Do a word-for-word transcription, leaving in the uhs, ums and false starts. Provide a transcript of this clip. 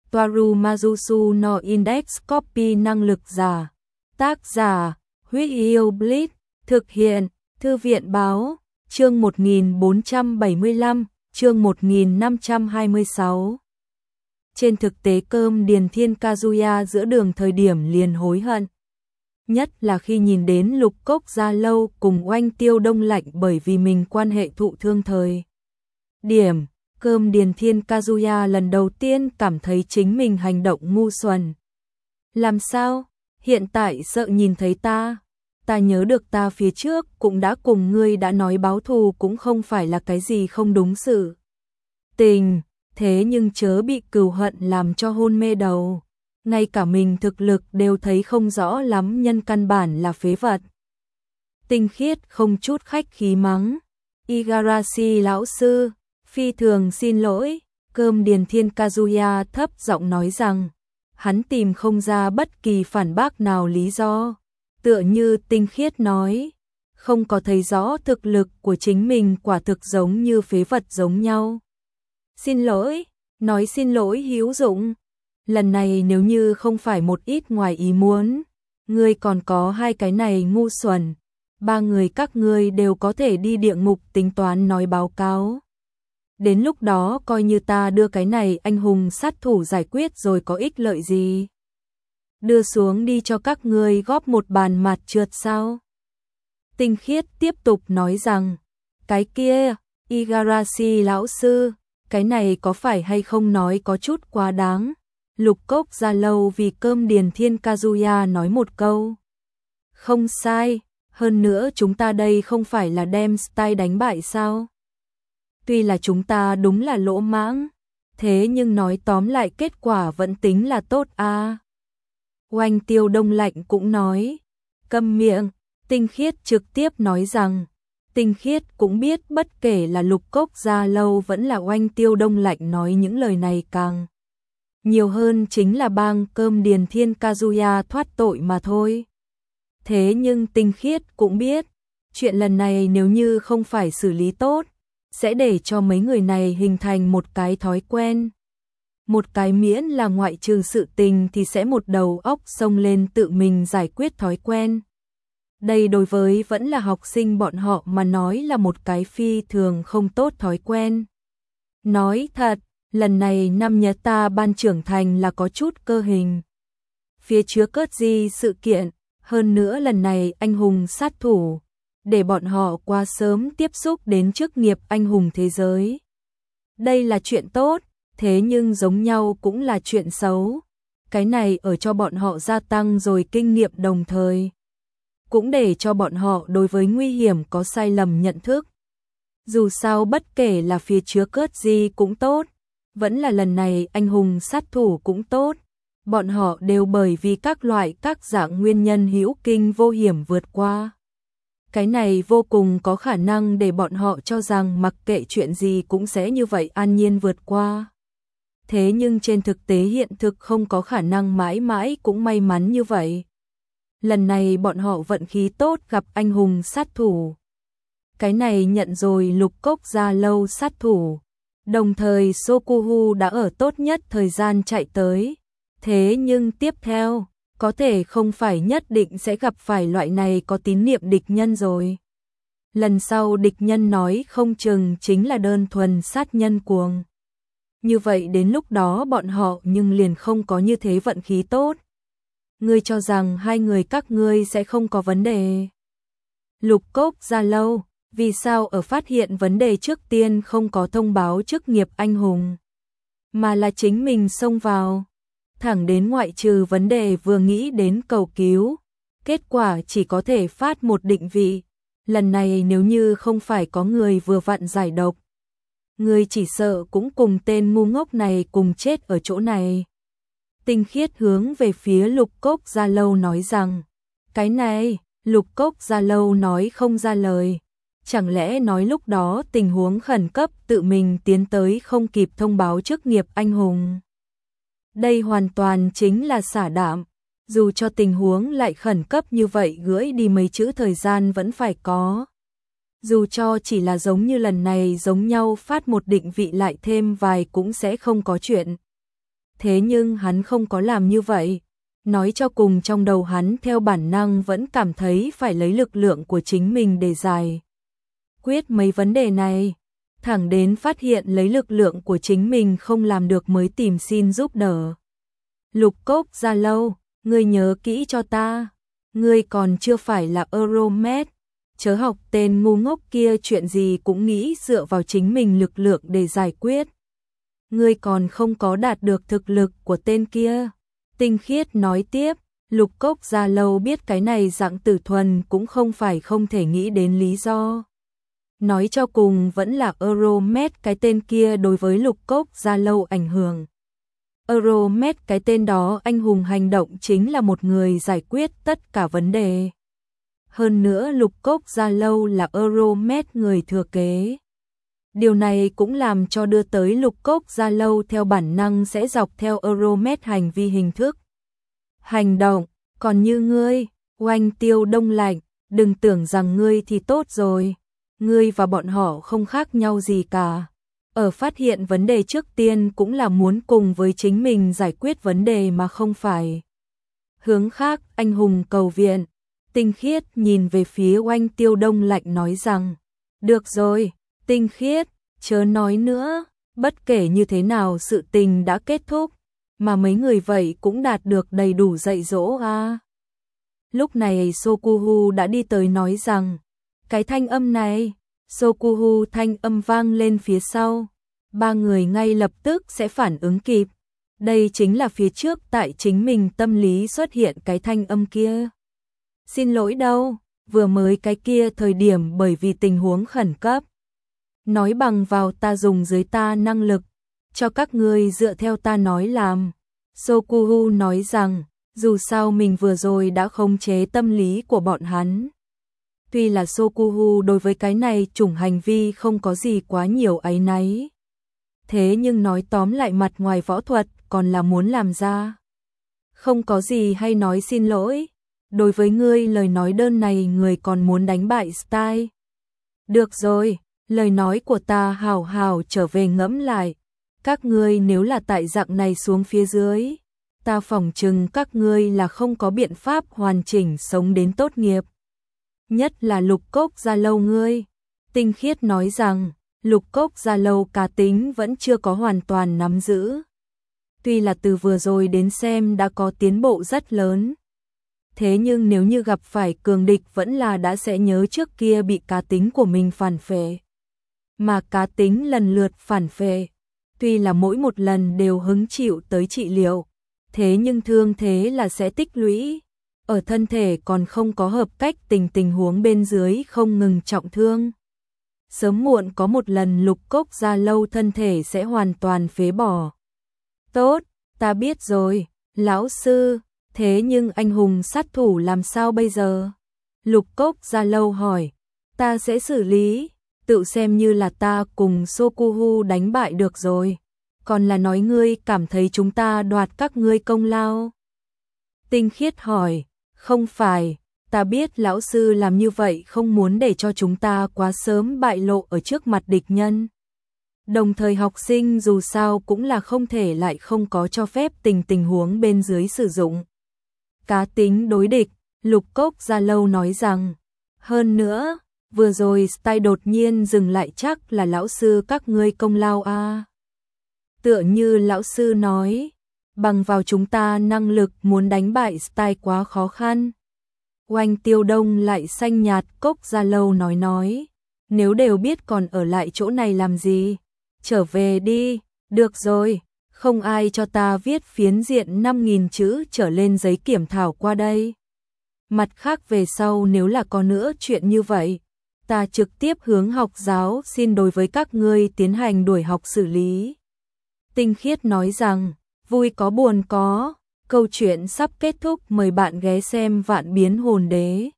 Toaru Majusu no Index Copy năng lực giả. Tác giả, Huyết Yêu Blitz, thực hiện, Thư viện Báo, chương một nghìn bốn trăm bảy mươi lăm, chương một nghìn năm trăm hai mươi sáu. Trên thực tế Cơm Điền Thiên Kazuya giữa đường thời điểm liền hối hận. Nhất là khi nhìn đến Lục Cốc Gia Lâu cùng Oanh Tiêu Đông Lạnh bởi vì mình quan hệ thụ thương thời. Điểm, Cơm Điền Thiên Kazuya lần đầu tiên cảm thấy chính mình hành động ngu xuẩn. Làm sao? Hiện tại sợ nhìn thấy ta. Ta nhớ được ta phía trước cũng đã cùng ngươi đã nói báo thù cũng không phải là cái gì không đúng sự tình, thế nhưng chớ bị cừu hận làm cho hôn mê đầu. Ngay cả mình thực lực đều thấy không rõ lắm, nhân căn bản là phế vật. Tinh Khiết không chút khách khí mắng. Igarashi lão sư, phi thường xin lỗi. Cơm Điền Thiên Kazuya thấp giọng nói rằng, hắn tìm không ra bất kỳ phản bác nào lý do. Tựa như Tinh Khiết nói, không có thấy rõ thực lực của chính mình, quả thực giống như phế vật giống nhau. Xin lỗi, nói xin lỗi hữu dụng. Lần này nếu như không phải một ít ngoài ý muốn, ngươi còn có hai cái này ngu xuẩn, ba người các ngươi đều có thể đi địa ngục tính toán nói báo cáo. Đến lúc đó coi như ta đưa cái này anh hùng sát thủ giải quyết rồi có ích lợi gì? Đưa xuống đi cho các ngươi góp một bàn mặt trượt sao? Tinh Khiết tiếp tục nói rằng, cái kia, Igarashi lão sư, cái này có phải hay không nói có chút quá đáng? Lục Cốc Gia Lâu vì Cơm Điền Thiên Kazuya nói một câu. Không sai, hơn nữa chúng ta đây không phải là đem style đánh bại sao? Tuy là chúng ta đúng là lỗ mãng, thế nhưng nói tóm lại kết quả vẫn tính là tốt a. À. Oanh Tiêu Đông Lạnh cũng nói, câm miệng. Tinh Khiết trực tiếp nói rằng, Tinh Khiết cũng biết bất kể là Lục Cốc Gia Lâu vẫn là Oanh Tiêu Đông Lạnh nói những lời này càng nhiều hơn chính là bang Cơm Điền Thiên Kazuya thoát tội mà thôi. Thế nhưng Tinh Khiết cũng biết, chuyện lần này nếu như không phải xử lý tốt, sẽ để cho mấy người này hình thành một cái thói quen. Một cái miễn là ngoại trừ sự tình thì sẽ một đầu óc xông lên tự mình giải quyết thói quen. Đây đối với vẫn là học sinh bọn họ mà nói là một cái phi thường không tốt thói quen. Nói thật, lần này năm nhật ta ban trưởng thành là có chút cơ hình. Phía chứa cớt gì sự kiện, hơn nữa lần này anh hùng sát thủ, để bọn họ qua sớm tiếp xúc đến chức nghiệp anh hùng thế giới. Đây là chuyện tốt, thế nhưng giống nhau cũng là chuyện xấu. Cái này ở cho bọn họ gia tăng rồi kinh nghiệm đồng thời, cũng để cho bọn họ đối với nguy hiểm có sai lầm nhận thức. Dù sao bất kể là phía chứa cớt gì cũng tốt, vẫn là lần này anh hùng sát thủ cũng tốt, bọn họ đều bởi vì các loại các dạng nguyên nhân hữu kinh vô hiểm vượt qua. Cái này vô cùng có khả năng để bọn họ cho rằng mặc kệ chuyện gì cũng sẽ như vậy an nhiên vượt qua. Thế nhưng trên thực tế hiện thực không có khả năng mãi mãi cũng may mắn như vậy. Lần này bọn họ vận khí tốt gặp anh hùng sát thủ. Cái này nhận rồi Lục Cốc Gia Lâu sát thủ. Đồng thời Sokuhu đã ở tốt nhất thời gian chạy tới. Thế nhưng tiếp theo, có thể không phải nhất định sẽ gặp phải loại này có tín niệm địch nhân rồi. Lần sau địch nhân nói không chừng chính là đơn thuần sát nhân cuồng. Như vậy đến lúc đó bọn họ nhưng liền không có như thế vận khí tốt. Ngươi cho rằng hai người các ngươi sẽ không có vấn đề. Lục Cốc Gia Lâu, vì sao ở phát hiện vấn đề trước tiên không có thông báo chức nghiệp anh hùng, mà là chính mình xông vào, thẳng đến ngoại trừ vấn đề vừa nghĩ đến cầu cứu, kết quả chỉ có thể phát một định vị. Lần này nếu như không phải có người vừa vặn giải độc, người chỉ sợ cũng cùng tên ngu ngốc này cùng chết ở chỗ này. Tinh Khiết hướng về phía Lục Cốc Gia Lâu nói rằng, cái này, Lục Cốc Gia Lâu nói không ra lời. Chẳng lẽ nói lúc đó tình huống khẩn cấp tự mình tiến tới không kịp thông báo chức nghiệp anh hùng. Đây hoàn toàn chính là xả đạm. Dù cho tình huống lại khẩn cấp như vậy gửi đi mấy chữ thời gian vẫn phải có. Dù cho chỉ là giống như lần này giống nhau phát một định vị lại thêm vài cũng sẽ không có chuyện. thế nhưng hắn không có làm như vậy. Nói cho cùng trong đầu hắn theo bản năng vẫn cảm thấy phải lấy lực lượng của chính mình để giải quyết mấy vấn đề này. Thẳng đến phát hiện lấy lực lượng của chính mình không làm được mới tìm xin giúp đỡ. Lục Cốc Gia Lâu, ngươi nhớ kỹ cho ta, ngươi còn chưa phải là Euromed, chớ học tên ngu ngốc kia chuyện gì cũng nghĩ dựa vào chính mình lực lượng để giải quyết. Ngươi còn không có đạt được thực lực của tên kia. Tinh Khiết nói tiếp, Lục Cốc Gia Lâu biết cái này Dạng Tử Thuần cũng không phải không thể nghĩ đến lý do. Nói cho cùng vẫn là Euromed cái tên kia đối với Lục Cốc Gia Lâu ảnh hưởng. Euromed cái tên đó anh hùng hành động chính là một người giải quyết tất cả vấn đề. Hơn nữa Lục Cốc Gia Lâu là Euromed người thừa kế. Điều này cũng làm cho đưa tới Lục Cốc Gia Lâu theo bản năng sẽ dọc theo Euromed hành vi hình thức. Hành động, còn như ngươi, Oanh Tiêu Đông Lạnh, đừng tưởng rằng ngươi thì tốt rồi. Ngươi và bọn họ không khác nhau gì cả. Ở phát hiện vấn đề trước tiên cũng là muốn cùng với chính mình giải quyết vấn đề mà không phải hướng khác anh hùng cầu viện. Tinh Khiết nhìn về phía Oanh Tiêu Đông Lạnh nói rằng, được rồi, Tinh Khiết, chớ nói nữa, bất kể như thế nào sự tình đã kết thúc, mà mấy người vậy cũng đạt được đầy đủ dạy dỗ à. Lúc này Sokuhu đã đi tới nói rằng, cái thanh âm này, Sokuhu thanh âm vang lên phía sau, ba người ngay lập tức sẽ phản ứng kịp. Đây chính là phía trước tại chính mình tâm lý xuất hiện cái thanh âm kia. Xin lỗi đâu, vừa mới cái kia thời điểm bởi vì tình huống khẩn cấp. Nói bằng vào ta dùng dưới ta năng lực, cho các ngươi dựa theo ta nói làm. Sokuhu nói rằng, dù sao mình vừa rồi đã khống chế tâm lý của bọn hắn. Tuy là Sokuhu đối với cái này chủng hành vi không có gì quá nhiều áy náy. Thế nhưng nói tóm lại mặt ngoài võ thuật còn là muốn làm ra. Không có gì hay nói xin lỗi. Đối với ngươi lời nói đơn này người còn muốn đánh bại Style. Được rồi, lời nói của ta hào hào trở về ngẫm lại. Các ngươi nếu là tại dạng này xuống phía dưới, ta phỏng chừng các ngươi là không có biện pháp hoàn chỉnh sống đến tốt nghiệp. Nhất là Lục Cốc Gia Lâu ngươi. Tinh Khiết nói rằng, Lục Cốc Gia Lâu cá tính vẫn chưa có hoàn toàn nắm giữ. Tuy là từ vừa rồi đến xem đã có tiến bộ rất lớn. Thế nhưng nếu như gặp phải cường địch vẫn là đã sẽ nhớ trước kia bị cá tính của mình phản phệ. Mà cá tính lần lượt phản phệ, tuy là mỗi một lần đều hứng chịu tới trị liệu, thế nhưng thương thế là sẽ tích lũy. Ở thân thể còn không có hợp cách tình tình huống bên dưới không ngừng trọng thương. Sớm muộn có một lần Lục Cốc Gia Lâu thân thể sẽ hoàn toàn phế bỏ. Tốt, ta biết rồi, lão sư, thế nhưng anh hùng sát thủ làm sao bây giờ? Lục Cốc Gia Lâu hỏi, ta sẽ xử lý, tự xem như là ta cùng Sokuhu đánh bại được rồi. Còn là nói ngươi cảm thấy chúng ta đoạt các ngươi công lao? Tinh Khiết hỏi, không phải, ta biết lão sư làm như vậy không muốn để cho chúng ta quá sớm bại lộ ở trước mặt địch nhân. Đồng thời học sinh dù sao cũng là không thể lại không có cho phép tình tình huống bên dưới sử dụng. Cá tính đối địch, Lục Cốc Gia Lâu nói rằng, hơn nữa, vừa rồi Style đột nhiên dừng lại chắc là lão sư các ngươi công lao a. À. Tựa như lão sư nói, bằng vào chúng ta năng lực muốn đánh bại Style quá khó khăn. Oanh Tiêu Đông lại xanh nhạt Cốc Gia Lâu nói nói, nếu đều biết còn ở lại chỗ này làm gì, trở về đi, được rồi, không ai cho ta viết phiến diện năm nghìn chữ trở lên giấy kiểm thảo qua đây. Mặt khác về sau nếu là có nữa chuyện như vậy, ta trực tiếp hướng học giáo xin đối với các ngươi tiến hành đuổi học xử lý. Tinh Khiết nói rằng, vui có buồn có, câu chuyện sắp kết thúc, mời bạn ghé xem Vạn Biến Hồn Đế.